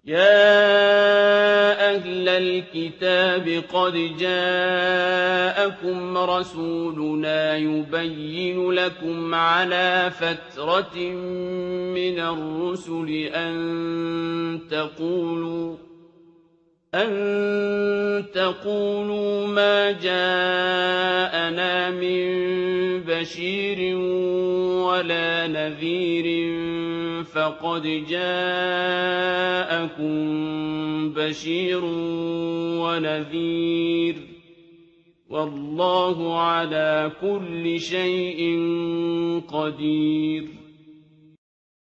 يَا أَهْلَ الْكِتَابِ قَدْ جَاءَكُمْ رَسُولُنَا يُبَيِّنُ لَكُمْ عَلَىٰ فَتْرَةٍ مِّنَ الرُّسُلِ أَن تَقُولُوا مَا جَاءَنَا مِن بَشِيرٍ وَلَا نَذِيرٍ فَقَدْ جَاءَكُم بَشِيرٌ وَنَذِيرٌ ۗ وَاللَّهُ عَلَىٰ كُلِّ شَيْءٍ قَدِيرٌ